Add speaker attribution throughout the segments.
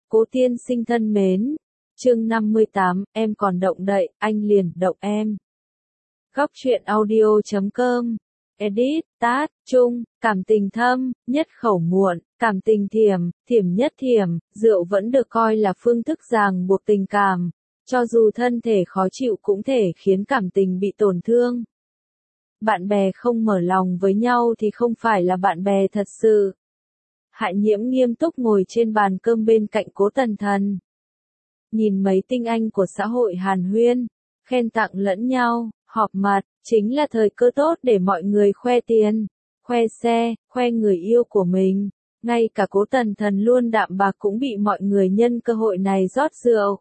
Speaker 1: Cố tiên sinh thân mến, chương 58, em còn động đậy, anh liền động em. Góc truyện audio.com, edit, tát, chung, cảm tình thâm, nhất khẩu muộn, cảm tình thiểm, thiểm nhất thiểm, rượu vẫn được coi là phương thức ràng buộc tình cảm, cho dù thân thể khó chịu cũng thể khiến cảm tình bị tổn thương. Bạn bè không mở lòng với nhau thì không phải là bạn bè thật sự. Hạ Nhiễm nghiêm túc ngồi trên bàn cơm bên cạnh Cố Tần Thần. Nhìn mấy tinh anh của xã hội hàn huyên, khen tặng lẫn nhau, họp mặt, chính là thời cơ tốt để mọi người khoe tiền, khoe xe, khoe người yêu của mình. Ngay cả Cố Tần Thần luôn đạm bạc cũng bị mọi người nhân cơ hội này rót rượu.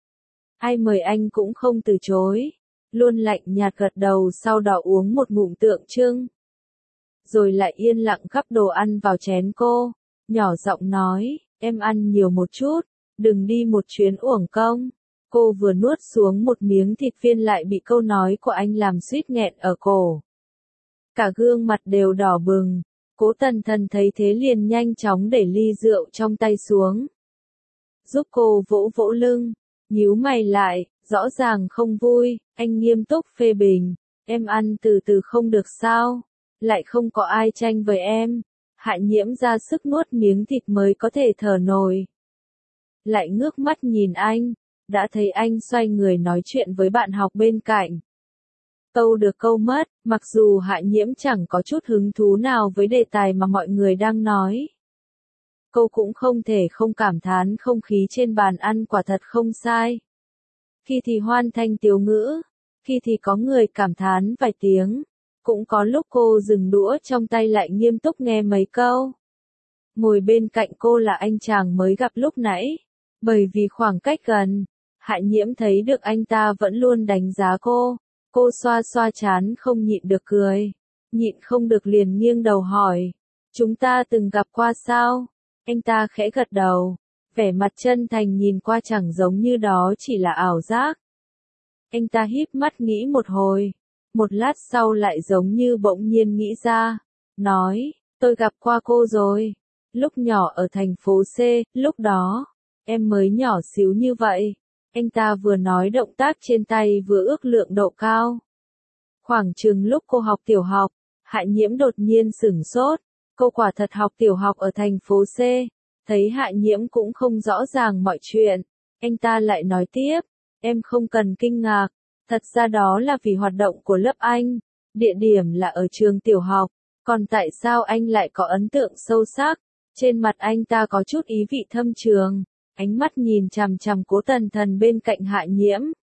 Speaker 1: Ai mời anh cũng không từ chối, luôn lạnh nhạt gật đầu sau đó uống một ngụm tượng trưng. Rồi lại yên lặng gắp đồ ăn vào chén cô, nhỏ giọng nói, em ăn nhiều một chút, đừng đi một chuyến uổng công. Cô vừa nuốt xuống một miếng thịt viên lại bị câu nói của anh làm suýt nghẹn ở cổ. Cả gương mặt đều đỏ bừng, Cố Tần Thần thấy thế liền nhanh chóng để ly rượu trong tay xuống. Giúp cô vỗ vỗ lưng, nhíu mày lại, rõ ràng không vui, anh nghiêm túc phê bình, em ăn từ từ không được sao, lại không có ai tranh với em. Hạ Nhiễm ra sức nuốt miếng thịt mới có thể thở nổi. Lại ngước mắt nhìn anh, đã thấy anh xoay người nói chuyện với bạn học bên cạnh. Câu được câu mất, mặc dù Hạ Nhiễm chẳng có chút hứng thú nào với đề tài mà mọi người đang nói. Cô cũng không thể không cảm thán không khí trên bàn ăn quả thật không sai. Khi thì hoan thanh tiếu ngữ, khi thì có người cảm thán vài tiếng. Cũng có lúc cô dừng đũa trong tay lại nghiêm túc nghe mấy câu. Ngồi bên cạnh cô là anh chàng mới gặp lúc nãy. Bởi vì khoảng cách gần, Hạ Nhiễm thấy được anh ta vẫn luôn đánh giá cô. Cô xoa xoa trán không nhịn được cười. Nhịn không được liền nghiêng đầu hỏi. Chúng ta từng gặp qua sao? Anh ta khẽ gật đầu. Vẻ mặt chân thành nhìn qua chẳng giống như đó chỉ là ảo giác. Anh ta híp mắt nghĩ một hồi. Một lát sau lại giống như bỗng nhiên nghĩ ra, nói, tôi gặp qua cô rồi, lúc nhỏ ở thành phố C, lúc đó, em mới nhỏ xíu như vậy. Anh ta vừa nói động tác trên tay vừa ước lượng độ cao. Khoảng chừng lúc cô học tiểu học, Hạ Nhiễm đột nhiên sửng sốt, cô quả thật học tiểu học ở thành phố C, thấy Hạ Nhiễm cũng không rõ ràng mọi chuyện, anh ta lại nói tiếp, em không cần kinh ngạc. Thật ra đó là vì hoạt động của lớp anh, địa điểm là ở trường tiểu học, còn tại sao anh lại có ấn tượng sâu sắc? Trên mặt anh ta có chút ý vị thâm trường, ánh mắt nhìn chằm chằm Cố Tần Thần bên cạnh Hạ Nhiễm.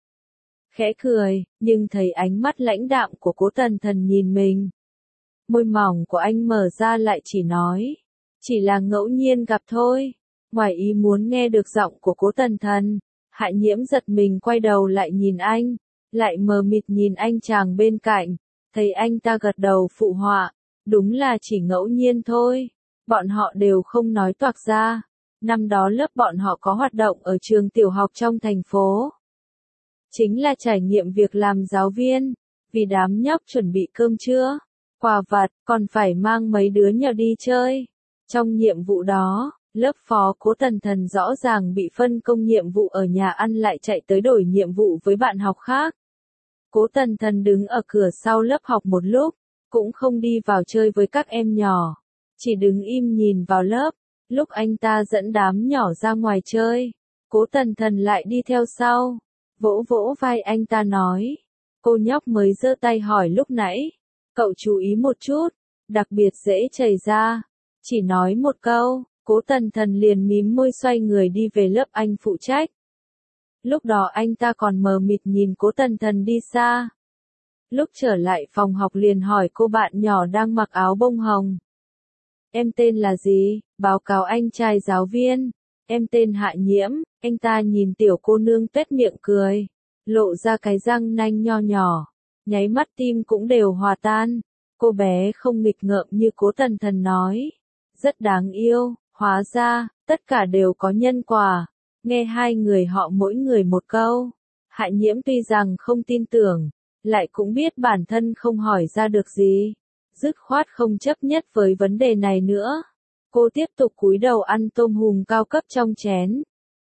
Speaker 1: Khẽ cười, nhưng thấy ánh mắt lãnh đạm của Cố Tần Thần nhìn mình. Môi mỏng của anh mở ra lại chỉ nói, chỉ là ngẫu nhiên gặp thôi. Ngoài ý muốn nghe được giọng của Cố Tần Thần, Hạ Nhiễm giật mình quay đầu lại nhìn anh. Lại mờ mịt nhìn anh chàng bên cạnh, thấy anh ta gật đầu phụ họa, đúng là chỉ ngẫu nhiên thôi, bọn họ đều không nói toạc ra, năm đó lớp bọn họ có hoạt động ở trường tiểu học trong thành phố. Chính là trải nghiệm việc làm giáo viên, vì đám nhóc chuẩn bị cơm trưa, quà vặt, còn phải mang mấy đứa nhỏ đi chơi. Trong nhiệm vụ đó, lớp phó Cố Tần Thần rõ ràng bị phân công nhiệm vụ ở nhà ăn lại chạy tới đổi nhiệm vụ với bạn học khác. Cố Tần Thần đứng ở cửa sau lớp học một lúc, cũng không đi vào chơi với các em nhỏ, chỉ đứng im nhìn vào lớp. Lúc anh ta dẫn đám nhỏ ra ngoài chơi, Cố Tần Thần lại đi theo sau, vỗ vỗ vai anh ta nói, cô nhóc mới giơ tay hỏi lúc nãy, cậu chú ý một chút, đặc biệt dễ chảy ra, chỉ nói một câu, Cố Tần Thần liền mím môi xoay người đi về lớp anh phụ trách. Lúc đó anh ta còn mờ mịt nhìn Cố Tần Thần đi xa. Lúc trở lại phòng học liền hỏi cô bạn nhỏ đang mặc áo bông hồng. Em tên là gì? Báo cáo anh trai giáo viên. Em tên Hạ Nhiễm. Anh ta nhìn tiểu cô nương tuét miệng cười, lộ ra cái răng nanh nho nhỏ. Nháy mắt tim cũng đều hòa tan. Cô bé không nghịch ngợm như Cố Tần Thần nói. Rất đáng yêu, hóa ra, tất cả đều có nhân quả. Nghe hai người họ mỗi người một câu, Hạ Nhiễm tuy rằng không tin tưởng, lại cũng biết bản thân không hỏi ra được gì, dứt khoát không chấp nhất với vấn đề này nữa. Cô tiếp tục cúi đầu ăn tôm hùm cao cấp trong chén,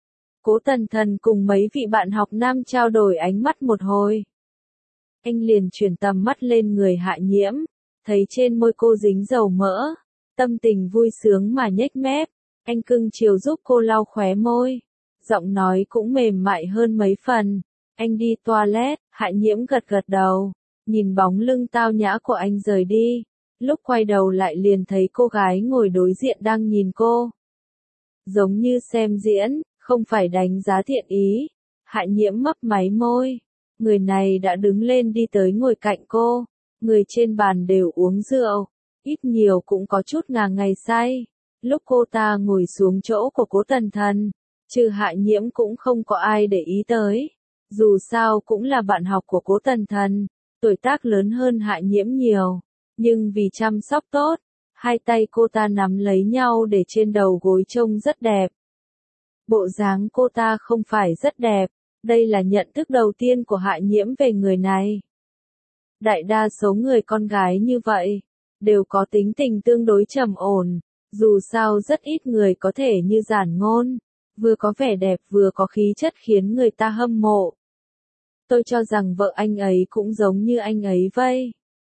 Speaker 1: Cố Tần Thần cùng mấy vị bạn học nam trao đổi ánh mắt một hồi. Anh liền chuyển tầm mắt lên người Hạ Nhiễm, thấy trên môi cô dính dầu mỡ, tâm tình vui sướng mà nhếch mép, anh cưng chiều giúp cô lau khóe môi, giọng nói cũng mềm mại hơn mấy phần. Anh đi toilet, Hạ Nhiễm gật gật đầu, nhìn bóng lưng tao nhã của anh rời đi, lúc quay đầu lại liền thấy cô gái ngồi đối diện đang nhìn cô. Giống như xem diễn, không phải đánh giá thiện ý. Hạ Nhiễm mấp máy môi, người này đã đứng lên đi tới ngồi cạnh cô, người trên bàn đều uống rượu, ít nhiều cũng có chút ngà ngày say. Lúc cô ta ngồi xuống chỗ của Cố Tần Thần, trừ Hạ Nhiễm cũng không có ai để ý tới. Dù sao cũng là bạn học của Cố Tần Thần, tuổi tác lớn hơn Hạ Nhiễm nhiều, nhưng vì chăm sóc tốt, hai tay cô ta nắm lấy nhau để trên đầu gối trông rất đẹp. Bộ dáng cô ta không phải rất đẹp, đây là nhận thức đầu tiên của Hạ Nhiễm về người này. Đại đa số người con gái như vậy, đều có tính tình tương đối trầm ổn, dù sao rất ít người có thể như Giản Ngôn, vừa có vẻ đẹp vừa có khí chất khiến người ta hâm mộ. Tôi cho rằng vợ anh ấy cũng giống như anh ấy vậy.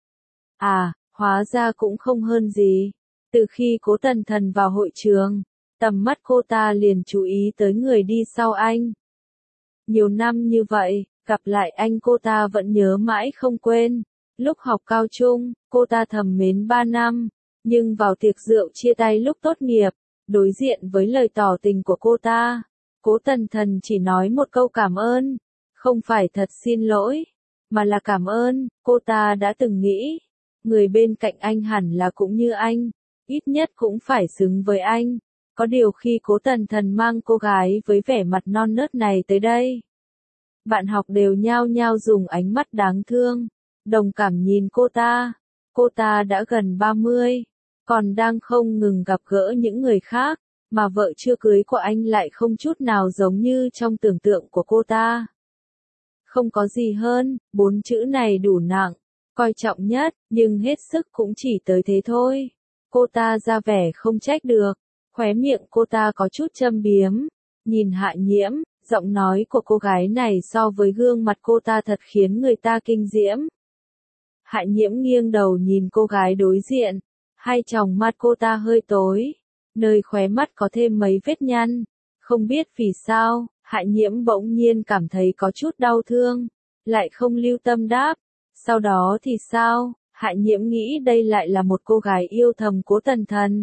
Speaker 1: À, hóa ra cũng không hơn gì. Từ khi Cố Tần Thần vào hội trường, tầm mắt cô ta liền chú ý tới người đi sau anh. Nhiều năm như vậy, gặp lại anh cô ta vẫn nhớ mãi không quên. Lúc học cao trung, cô ta thầm mến 3 năm, nhưng vào tiệc rượu chia tay lúc tốt nghiệp, đối diện với lời tỏ tình của cô ta, Cố Tần Thần chỉ nói một câu cảm ơn, không phải thật xin lỗi, mà là cảm ơn. Cô ta đã từng nghĩ, người bên cạnh anh hẳn là cũng như anh, ít nhất cũng phải xứng với anh. Có điều khi Cố Tần Thần mang cô gái với vẻ mặt non nớt này tới đây, bạn học đều nhao nhao dùng ánh mắt đáng thương, đồng cảm nhìn cô ta. Cô ta đã gần 30, còn đang không ngừng gặp gỡ những người khác, mà vợ chưa cưới của anh lại không chút nào giống như trong tưởng tượng của cô ta. Không có gì hơn, 4 chữ này đủ nặng, coi trọng nhất, nhưng hết sức cũng chỉ tới thế thôi. Cô ta ra vẻ không trách được, khóe miệng cô ta có chút châm biếm, nhìn Hạ Nhiễm, giọng nói của cô gái này so với gương mặt cô ta thật khiến người ta kinh diễm. Hạ Nhiễm nghiêng đầu nhìn cô gái đối diện, hai tròng mắt cô ta hơi tối, nơi khóe mắt có thêm mấy vết nhăn, không biết vì sao, Hạ Nhiễm bỗng nhiên cảm thấy có chút đau thương, lại không lưu tâm đáp. Sau đó thì sao? Hạ Nhiễm nghĩ đây lại là một cô gái yêu thầm Cố Tần Thần.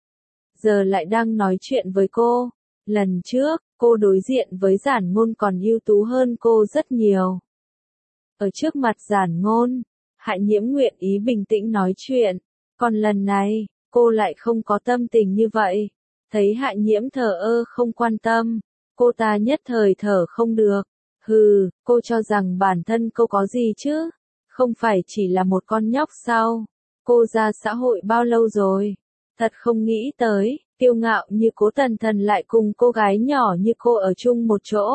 Speaker 1: Giờ lại đang nói chuyện với cô. Lần trước, cô đối diện với Giản Ngôn còn ưu tú hơn cô rất nhiều. Ở trước mặt Giản Ngôn, Hạ Nhiễm nguyện ý bình tĩnh nói chuyện. Còn lần này, cô lại không có tâm tình như vậy. Thấy Hạ Nhiễm thờ ơ không quan tâm, cô ta nhất thời thở không được. Hừ, cô cho rằng bản thân cô có gì chứ? Không phải chỉ là một con nhóc sao? Cô ra xã hội bao lâu rồi? Thật không nghĩ tới, kiêu ngạo như Cố Tần Thần lại cùng cô gái nhỏ như cô ở chung một chỗ.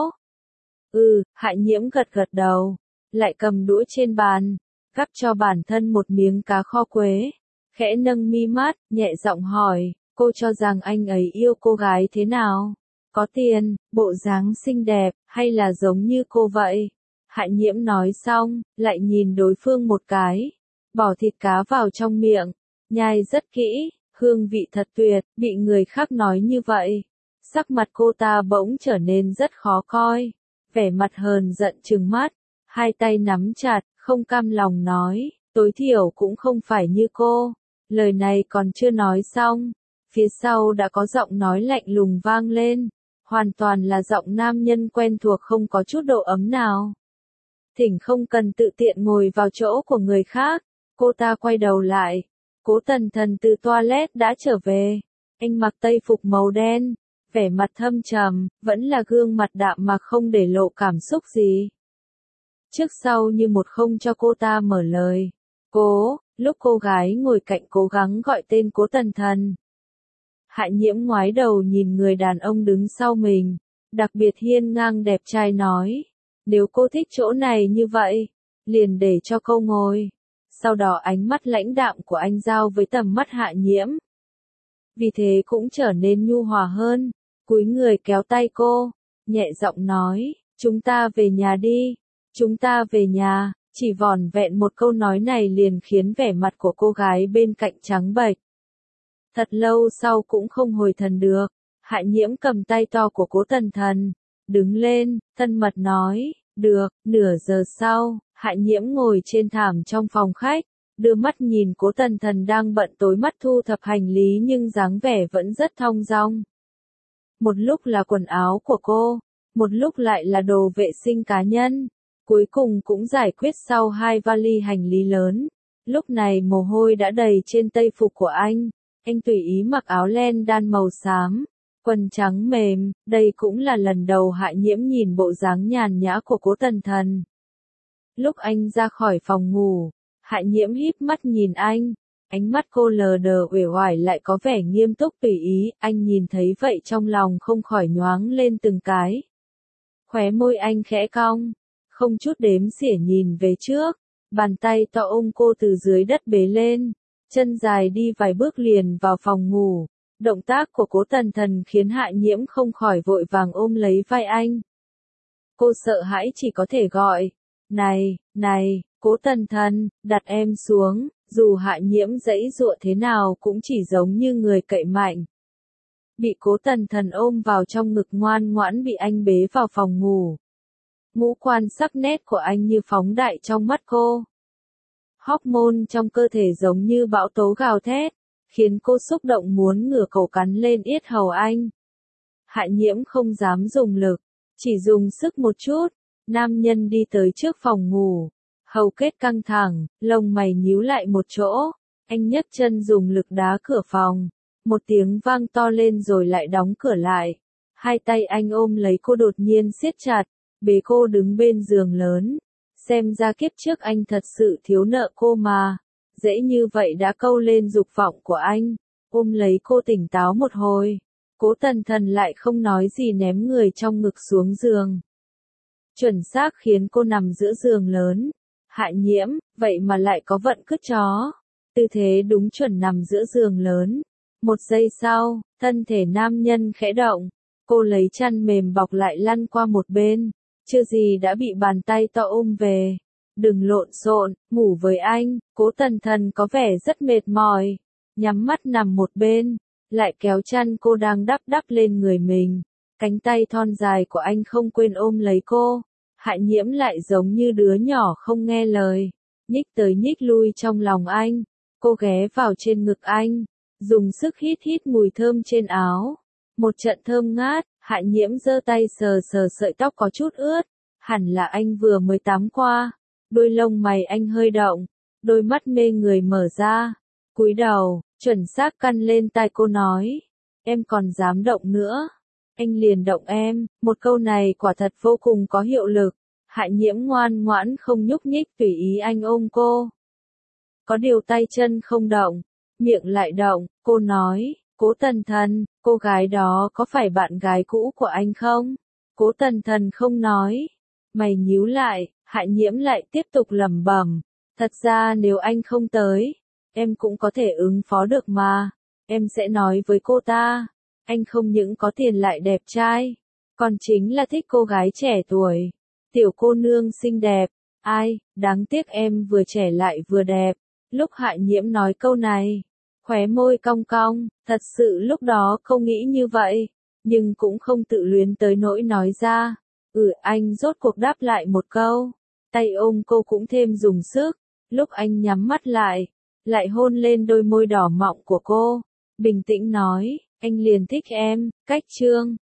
Speaker 1: Hạ Nhiễm gật gật đầu, lại cầm đũa trên bàn, gắp cho bản thân một miếng cá kho quế, khẽ nâng mi mắt, nhẹ giọng hỏi, cô cho rằng anh ấy yêu cô gái thế nào? Có tiền, bộ dáng xinh đẹp, hay là giống như cô vậy? Hạ Nhiễm nói xong, lại nhìn đối phương một cái, bỏ thịt cá vào trong miệng, nhai rất kỹ, hương vị thật tuyệt, bị người khác nói như vậy. Sắc mặt cô ta bỗng trở nên rất khó coi, vẻ mặt hờn giận trừng mắt, hai tay nắm chặt, không cam lòng nói, tối thiểu cũng không phải như cô. Lời này còn chưa nói xong, phía sau đã có giọng nói lạnh lùng vang lên, hoàn toàn là giọng nam nhân quen thuộc không có chút độ ấm nào. Thỉnh không cần tự tiện ngồi vào chỗ của người khác. Cô ta quay đầu lại, Cố Tần Thần từ toilet đã trở về, anh mặc tây phục màu đen, vẻ mặt thâm trầm, vẫn là gương mặt đạm mà không để lộ cảm xúc gì. Trước sau như một không cho cô ta mở lời. Lúc cô gái ngồi cạnh cố gắng gọi tên Cố Tần Thần. Hạ Nhiễm ngoái đầu nhìn người đàn ông đứng sau mình, đặc biệt hiên ngang đẹp trai nói, nếu cô thích chỗ này như vậy, liền để cho cô ngồi. Sau đó ánh mắt lãnh đạm của anh giao với tầm mắt Hạ Nhiễm. Vì thế cũng trở nên nhu hòa hơn, cúi người kéo tay cô, nhẹ giọng nói, chúng ta về nhà đi, chúng ta về nhà, chỉ vỏn vẹn một câu nói này liền khiến vẻ mặt của cô gái bên cạnh trắng bệch. Thật lâu sau cũng không hồi thần được, Hạ Nhiễm cầm tay to của Cố Tần Thần, đứng lên, thân mật nói, được. Nửa giờ sau, Hạ Nhiễm ngồi trên thảm trong phòng khách, đưa mắt nhìn Cố Tần Thần đang bận tối mắt thu thập hành lý nhưng dáng vẻ vẫn rất thong dong. Một lúc là quần áo của cô, một lúc lại là đồ vệ sinh cá nhân, cuối cùng cũng giải quyết sau 2 vali hành lý lớn. Lúc này mồ hôi đã đầy trên tây phục của anh tùy ý mặc áo len đan màu xám, quần trắng mềm, đây cũng là lần đầu Hạ Nhiễm nhìn bộ dáng nhàn nhã của Cố Tần Thần. Lúc anh ra khỏi phòng ngủ, Hạ Nhiễm híp mắt nhìn anh, ánh mắt cô lờ đờ uể oải lại có vẻ nghiêm túc tùy ý, anh nhìn thấy vậy trong lòng không khỏi nhoáng lên từng cái. Khóe môi anh khẽ cong, không chút đếm xỉa nhìn về trước, bàn tay to ôm cô từ dưới đất bế lên, chân dài đi vài bước liền vào phòng ngủ. Động tác của Cố Tần Thần khiến Hạ Nhiễm không khỏi vội vàng ôm lấy vai anh. Cô sợ hãi chỉ có thể gọi, này, Cố Tần Thần, đặt em xuống, dù Hạ Nhiễm giãy giụa thế nào cũng chỉ giống như người cậy mạnh. Bị Cố Tần Thần ôm vào trong ngực ngoan ngoãn bị anh bế vào phòng ngủ. Ngũ quan sắc nét của anh như phóng đại trong mắt cô. Hormone trong cơ thể giống như bão tố gào thét, khiến cô xúc động muốn ngửa cổ cắn lên yết hầu anh. Hạ Nhiễm không dám dùng lực, chỉ dùng sức một chút. Nam nhân đi tới trước phòng ngủ, hầu kết căng thẳng, lông mày nhíu lại một chỗ. Anh nhấc chân dùng lực đá cửa phòng, một tiếng vang to lên rồi lại đóng cửa lại. Hai tay anh ôm lấy cô đột nhiên siết chặt, bế cô đứng bên giường lớn. Xem ra kiếp trước anh thật sự thiếu nợ cô mà. Dễ như vậy đã câu lên dục vọng của anh, ôm lấy cô tỉnh táo một hồi. Cố Tần Thần lại không nói gì ném người trong ngực xuống giường. Chuẩn xác khiến cô nằm giữa giường lớn. Hạ Nhiễm, vậy mà lại có vận cứt chó. Tư thế đúng chuẩn nằm giữa giường lớn. Một giây sau, thân thể nam nhân khẽ động. Cô lấy chăn mềm bọc lại lăn qua một bên. Chưa gì đã bị bàn tay to ôm về. Đừng lộn xộn, ngủ với anh. Cố Tần Thần có vẻ rất mệt mỏi, nhắm mắt nằm một bên, lại kéo chăn cô đang đắp lên người mình. Cánh tay thon dài của anh không quên ôm lấy cô. Hạ Nhiễm lại giống như đứa nhỏ không nghe lời, nhích tới nhích lui trong lòng anh. Cô ghé vào trên ngực anh, dùng sức hít mùi thơm trên áo. Một trận thơm ngát, Hạ Nhiễm giơ tay sờ sợi tóc có chút ướt, hẳn là anh vừa mới tắm qua. Đôi lông mày anh hơi động, đôi mắt mê người mở ra, cúi đầu, chuẩn xác căn lên tai cô nói, em còn dám động nữa, anh liền động em. Một câu này quả thật vô cùng có hiệu lực. Hạ Nhiễm ngoan ngoãn không nhúc nhích tùy ý anh ôm cô. Có điều tay chân không động, miệng lại động, cô nói, Cố Tần Thần, cô gái đó có phải bạn gái cũ của anh không? Cố Tần Thần không nói, mày nhíu lại. Hạ Nhiễm lại tiếp tục lẩm bẩm, thật ra nếu anh không tới, em cũng có thể ứng phó được mà, em sẽ nói với cô ta, anh không những có tiền lại đẹp trai, còn chính là thích cô gái trẻ tuổi, tiểu cô nương xinh đẹp, ai, đáng tiếc em vừa trẻ lại vừa đẹp. Lúc Hạ Nhiễm nói câu này, khóe môi cong cong, thật sự lúc đó không nghĩ như vậy, nhưng cũng không tự luyến tới nỗi nói ra. Anh rốt cuộc đáp lại một câu. Tay ôm cô cũng thêm dùng sức, lúc anh nhắm mắt lại hôn lên đôi môi đỏ mọng của cô, bình tĩnh nói, anh liền thích em, cách chương.